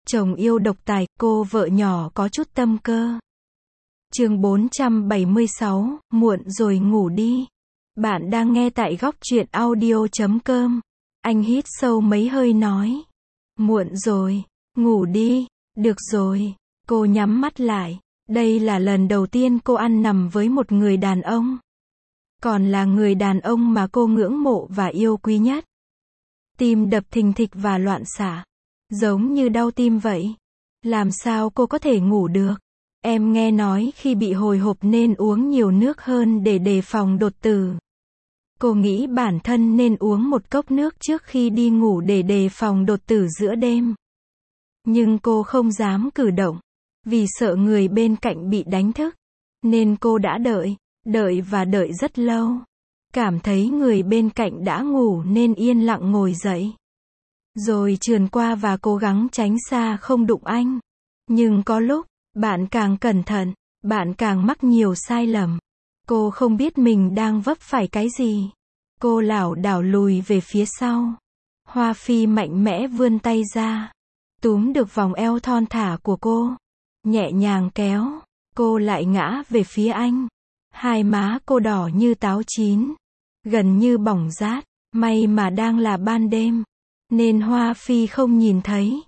Chồng yêu độc tài, cô vợ nhỏ có chút tâm cơ. Chương 476, muộn rồi ngủ đi. Bạn đang nghe tại góc truyện audio.com. Anh hít sâu mấy hơi nói. Muộn rồi, ngủ đi. Được rồi. Cô nhắm mắt lại. Đây là lần đầu tiên cô ăn nằm với một người đàn ông. Còn là người đàn ông mà cô ngưỡng mộ và yêu quý nhất. Tim đập thình thịch và loạn xạ. Giống như đau tim vậy. Làm sao cô có thể ngủ được? Em nghe nói khi bị hồi hộp nên uống nhiều nước hơn để đề phòng đột tử. Cô nghĩ bản thân nên uống một cốc nước trước khi đi ngủ để đề phòng đột tử giữa đêm. Nhưng cô không dám cử động. Vì sợ người bên cạnh bị đánh thức. Nên cô đã đợi và đợi rất lâu. Cảm thấy người bên cạnh đã ngủ nên yên lặng ngồi dậy. Rồi trườn qua và cố gắng tránh xa không đụng anh. Nhưng có lúc, bạn càng cẩn thận, bạn càng mắc nhiều sai lầm. Cô không biết mình đang vấp phải cái gì. Cô lảo đảo lùi về phía sau. Hoa Phi mạnh mẽ vươn tay ra. Túm được vòng eo thon thả của cô. Nhẹ nhàng kéo. Cô lại ngã về phía anh. Hai má cô đỏ như táo chín. Gần như bỏng rát. May mà đang là ban đêm. Nên Hoa Phi không nhìn thấy.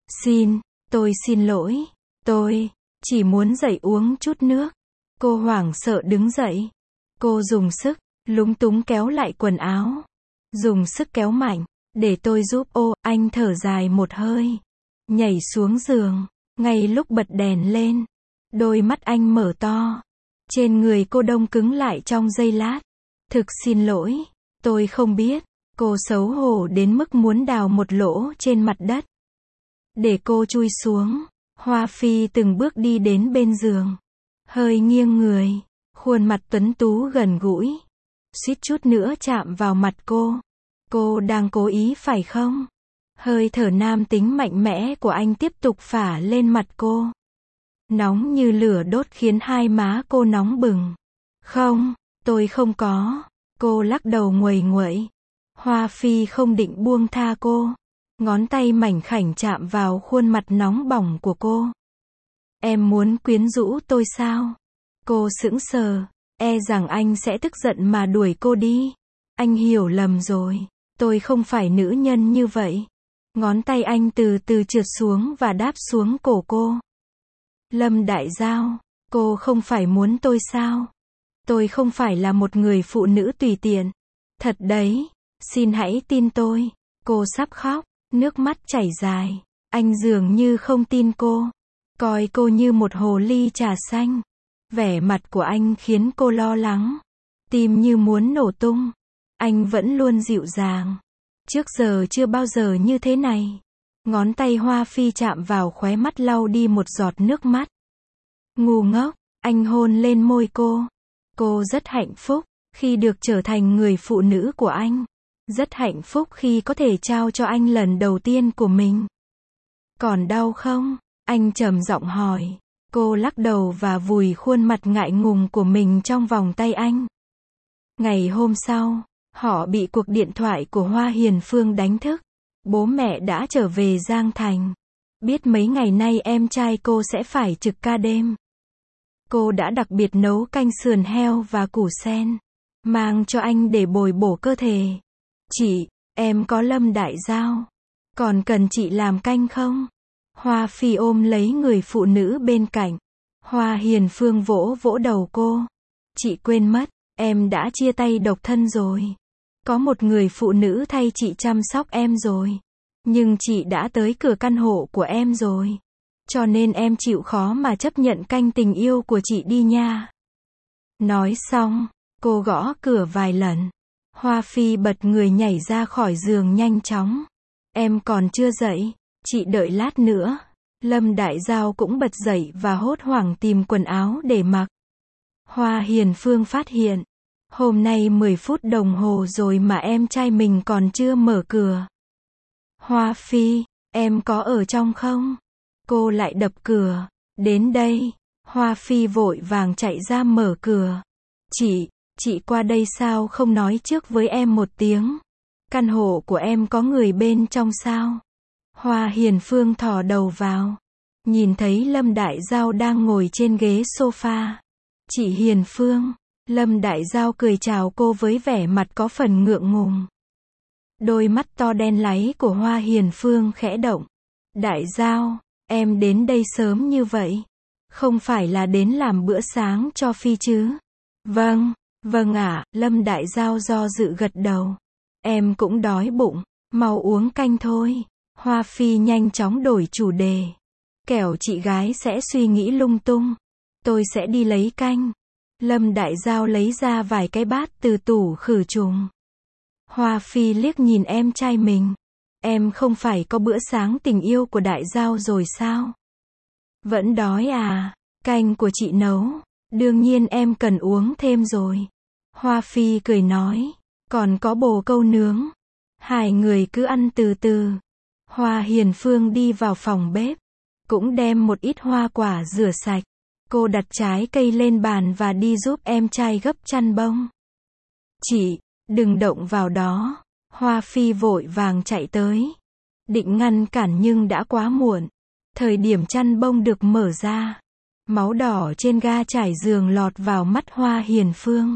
Tôi xin lỗi. Tôi chỉ muốn dậy uống chút nước. Cô hoảng sợ đứng dậy. Cô dùng sức, lúng túng kéo lại quần áo. Dùng sức kéo mạnh, để tôi giúp. Anh thở dài một hơi. Nhảy xuống giường, ngay lúc bật đèn lên. Đôi mắt anh mở to. Trên người cô đông cứng lại trong giây lát. Thực xin lỗi, tôi không biết. Cô xấu hổ đến mức muốn đào một lỗ trên mặt đất. Để cô chui xuống. Hoa Phi từng bước đi đến bên giường. Hơi nghiêng người. Khuôn mặt tuấn tú gần gũi. Suýt chút nữa chạm vào mặt cô. Cô đang cố ý phải không? Hơi thở nam tính mạnh mẽ của anh tiếp tục phả lên mặt cô. Nóng như lửa đốt khiến hai má cô nóng bừng. Không, tôi không có. Cô lắc đầu nguầy nguậy. Hoa Phi không định buông tha cô. Ngón tay mảnh khảnh chạm vào khuôn mặt nóng bỏng của cô. Em muốn quyến rũ tôi sao? Cô sững sờ, e rằng anh sẽ tức giận mà đuổi cô đi. Anh hiểu lầm rồi, tôi không phải nữ nhân như vậy. Ngón tay anh từ từ trượt xuống và đáp xuống cổ cô. Lâm Đại Giao, cô không phải muốn tôi sao? Tôi không phải là một người phụ nữ tùy tiện. Thật đấy, xin hãy tin tôi. Cô sắp khóc. Nước mắt chảy dài. Anh dường như không tin cô. Coi cô như một hồ ly trà xanh. Vẻ mặt của anh khiến cô lo lắng. Tim như muốn nổ tung. Anh vẫn luôn dịu dàng. Trước giờ chưa bao giờ như thế này. Ngón tay Hoa Phi chạm vào khóe mắt lau đi một giọt nước mắt. Ngu ngốc, anh hôn lên môi cô. Cô rất hạnh phúc khi được trở thành người phụ nữ của anh. Rất hạnh phúc khi có thể trao cho anh lần đầu tiên của mình. Còn đau không? Anh trầm giọng hỏi. Cô lắc đầu và vùi khuôn mặt ngại ngùng của mình trong vòng tay anh. Ngày hôm sau, họ bị cuộc điện thoại của Hoa Hiền Phương đánh thức. Bố mẹ đã trở về Giang Thành. Biết mấy ngày nay em trai cô sẽ phải trực ca đêm. Cô đã đặc biệt nấu canh sườn heo và củ sen. Mang cho anh để bồi bổ cơ thể. Chị, em có Lâm Đại Giao. Còn cần chị làm canh không? Hoa Phi ôm lấy người phụ nữ bên cạnh. Hoa Hiền Phương vỗ vỗ đầu cô. Chị quên mất, em đã chia tay độc thân rồi. Có một người phụ nữ thay chị chăm sóc em rồi. Nhưng chị đã tới cửa căn hộ của em rồi. Cho nên em chịu khó mà chấp nhận canh tình yêu của chị đi nha. Nói xong, cô gõ cửa vài lần. Hoa Phi bật người nhảy ra khỏi giường nhanh chóng. Em còn chưa dậy, chị đợi lát nữa. Lâm Đại Giao cũng bật dậy và hốt hoảng tìm quần áo để mặc. Hoa Hiền Phương phát hiện. Hôm nay 10 phút đồng hồ rồi mà em trai mình còn chưa mở cửa. Hoa Phi, em có ở trong không? Cô lại đập cửa. Đến đây. Hoa Phi vội vàng chạy ra mở cửa. Chị qua đây sao không nói trước với em một tiếng? Căn hộ của em có người bên trong sao? Hoa Hiền Phương thò đầu vào. Nhìn thấy Lâm Đại Giao đang ngồi trên ghế sofa. Chị Hiền Phương. Lâm Đại Giao cười chào cô với vẻ mặt có phần ngượng ngùng. Đôi mắt to đen láy của Hoa Hiền Phương khẽ động. Đại Giao, em đến đây sớm như vậy. Không phải là đến làm bữa sáng cho Phi chứ? Vâng ạ, Lâm Đại Giao do dự gật đầu. Em cũng đói bụng, mau uống canh thôi. Hoa Phi nhanh chóng đổi chủ đề. Kẻo chị gái sẽ suy nghĩ lung tung. Tôi sẽ đi lấy canh. Lâm Đại Giao lấy ra vài cái bát từ tủ khử trùng. Hoa Phi liếc nhìn em trai mình. Em không phải có bữa sáng tình yêu của Đại Giao rồi sao? Vẫn đói à? Canh của chị nấu. Đương nhiên em cần uống thêm rồi. Hoa Phi cười nói. Còn có bồ câu nướng. Hai người cứ ăn từ từ. Hoa Hiền Phương đi vào phòng bếp. Cũng đem một ít hoa quả rửa sạch. Cô đặt trái cây lên bàn và đi giúp em trai gấp chăn bông. Chị, đừng động vào đó. Hoa Phi vội vàng chạy tới. Định ngăn cản nhưng đã quá muộn. Thời điểm chăn bông được mở ra. Máu đỏ trên ga trải giường lọt vào mắt Hoa Hiền Phương.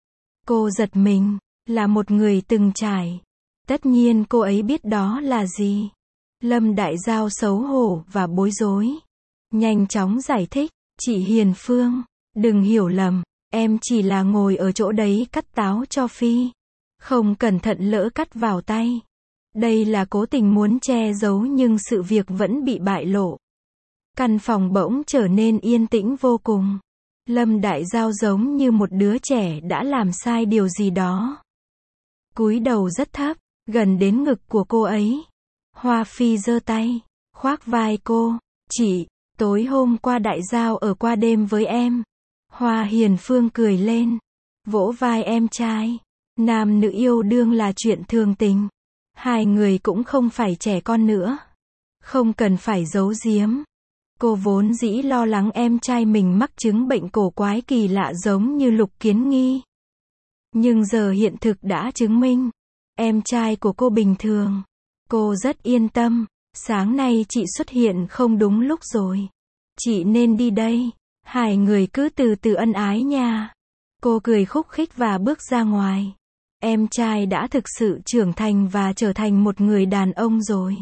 Cô giật mình, là một người từng trải. Tất nhiên cô ấy biết đó là gì. Lâm Đại Giao xấu hổ và bối rối. Nhanh chóng giải thích, chị Hiền Phương, đừng hiểu lầm, em chỉ là ngồi ở chỗ đấy cắt táo cho Phi. Không cẩn thận lỡ cắt vào tay. Đây là cố tình muốn che giấu nhưng sự việc vẫn bị bại lộ. Căn phòng bỗng trở nên yên tĩnh vô cùng. Lâm Đại Giao giống như một đứa trẻ đã làm sai điều gì đó. Cúi đầu rất thấp, gần đến ngực của cô ấy. Hoa Phi giơ tay, khoác vai cô. Chị, tối hôm qua Đại Giao ở qua đêm với em. Hoa Hiền Phương cười lên, vỗ vai em trai. Nam nữ yêu đương là chuyện thường tình. Hai người cũng không phải trẻ con nữa. Không cần phải giấu giếm. Cô vốn dĩ lo lắng em trai mình mắc chứng bệnh cổ quái kỳ lạ giống như Lục Kiến Nghi. Nhưng giờ hiện thực đã chứng minh. Em trai của cô bình thường. Cô rất yên tâm. Sáng nay chị xuất hiện không đúng lúc rồi. Chị nên đi đây. Hai người cứ từ từ ân ái nha. Cô cười khúc khích và bước ra ngoài. Em trai đã thực sự trưởng thành và trở thành một người đàn ông rồi.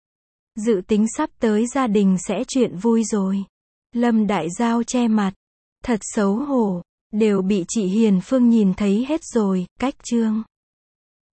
Dự tính sắp tới gia đình sẽ chuyện vui rồi. Lâm Đại Giao che mặt. Thật xấu hổ. Đều bị chị Hiền Phương nhìn thấy hết rồi. Cách chương